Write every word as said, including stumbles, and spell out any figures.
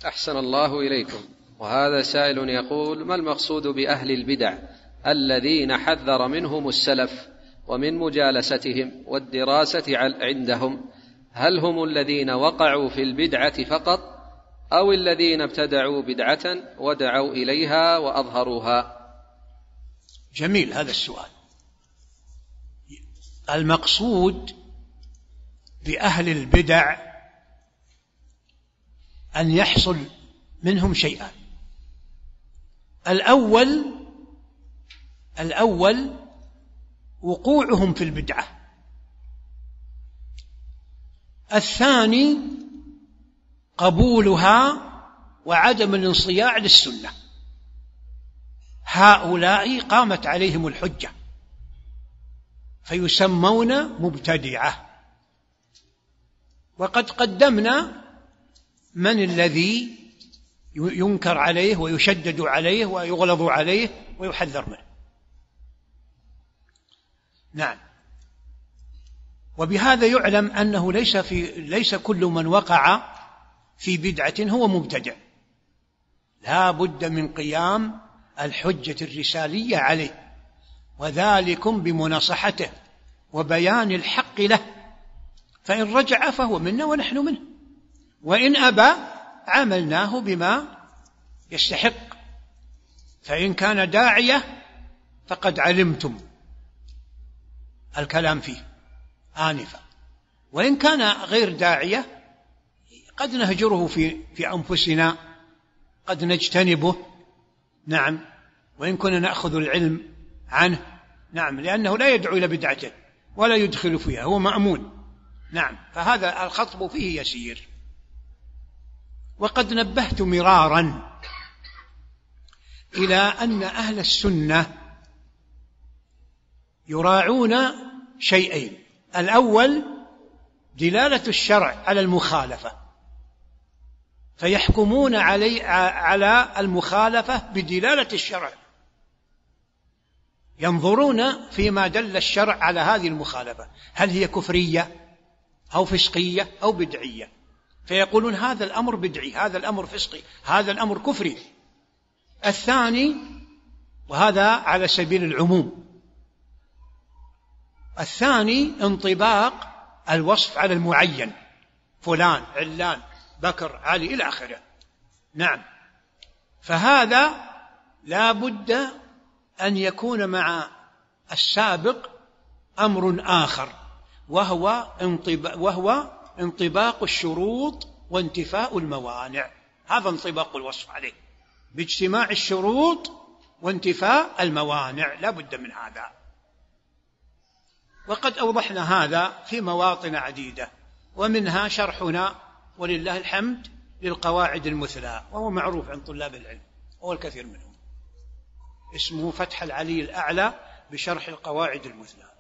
أحسن الله إليكم. وهذا سائل يقول: ما المقصود بأهل البدع الذين حذر منهم السلف ومن مجالستهم والدراسة عندهم؟ هل هم الذين وقعوا في البدعة فقط، أو الذين ابتدعوا بدعة ودعوا إليها وأظهروها؟ جميل هذا السؤال. المقصود بأهل البدع أن يحصل منهم شيئان: الأول الأول وقوعهم في البدعة، الثاني قبولها وعدم الانصياع للسنة. هؤلاء قامت عليهم الحجة فيسمون مبتدعة. وقد قدمنا من الذي ينكر عليه ويشدد عليه ويغلظ عليه ويحذر منه. نعم. وبهذا يعلم أنه ليس في ليس كل من وقع في بدعة هو مبتدع، لا بد من قيام الحجة الرسالية عليه، وذلكم بمناصحته وبيان الحق له، فإن رجع فهو منا ونحن منه، وإن أبى عاملناه بما يستحق. فإن كان داعية فقد علمتم الكلام فيه آنفا، وإن كان غير داعية قد نهجره في في أنفسنا، قد نجتنبه. نعم. وإن كنا نأخذ العلم عنه. نعم. لأنه لا يدعو إلى بدعته ولا يدخل فيها، هو مأمون. نعم. فهذا الخطب فيه يسير. وقد نبهت مرارا إلى أن أهل السنة يراعون شيئين: الأول دلالة الشرع على المخالفة، فيحكمون علي على المخالفة بدلالة الشرع، ينظرون فيما دل الشرع على هذه المخالفة، هل هي كفرية أو فسقية أو بدعية، فيقولون هذا الأمر بدعي، هذا الأمر فسقي، هذا الأمر كفري. الثاني، وهذا على سبيل العموم، الثاني انطباق الوصف على المعين: فلان، علان، بكر، علي، إلى آخره. نعم. فهذا لا بد أن يكون مع السابق أمر آخر، وهو انطباق, وهو انطباق الشروط وانتفاء الموانع. هذا انطباق الوصف عليه باجتماع الشروط وانتفاء الموانع، لا بد من هذا. وقد أوضحنا هذا في مواطن عديدة، ومنها شرحنا ولله الحمد للقواعد المثلى، وهو معروف عند طلاب العلم هو الكثير منهم، اسمه فتح العلي الأعلى بشرح القواعد المثلى.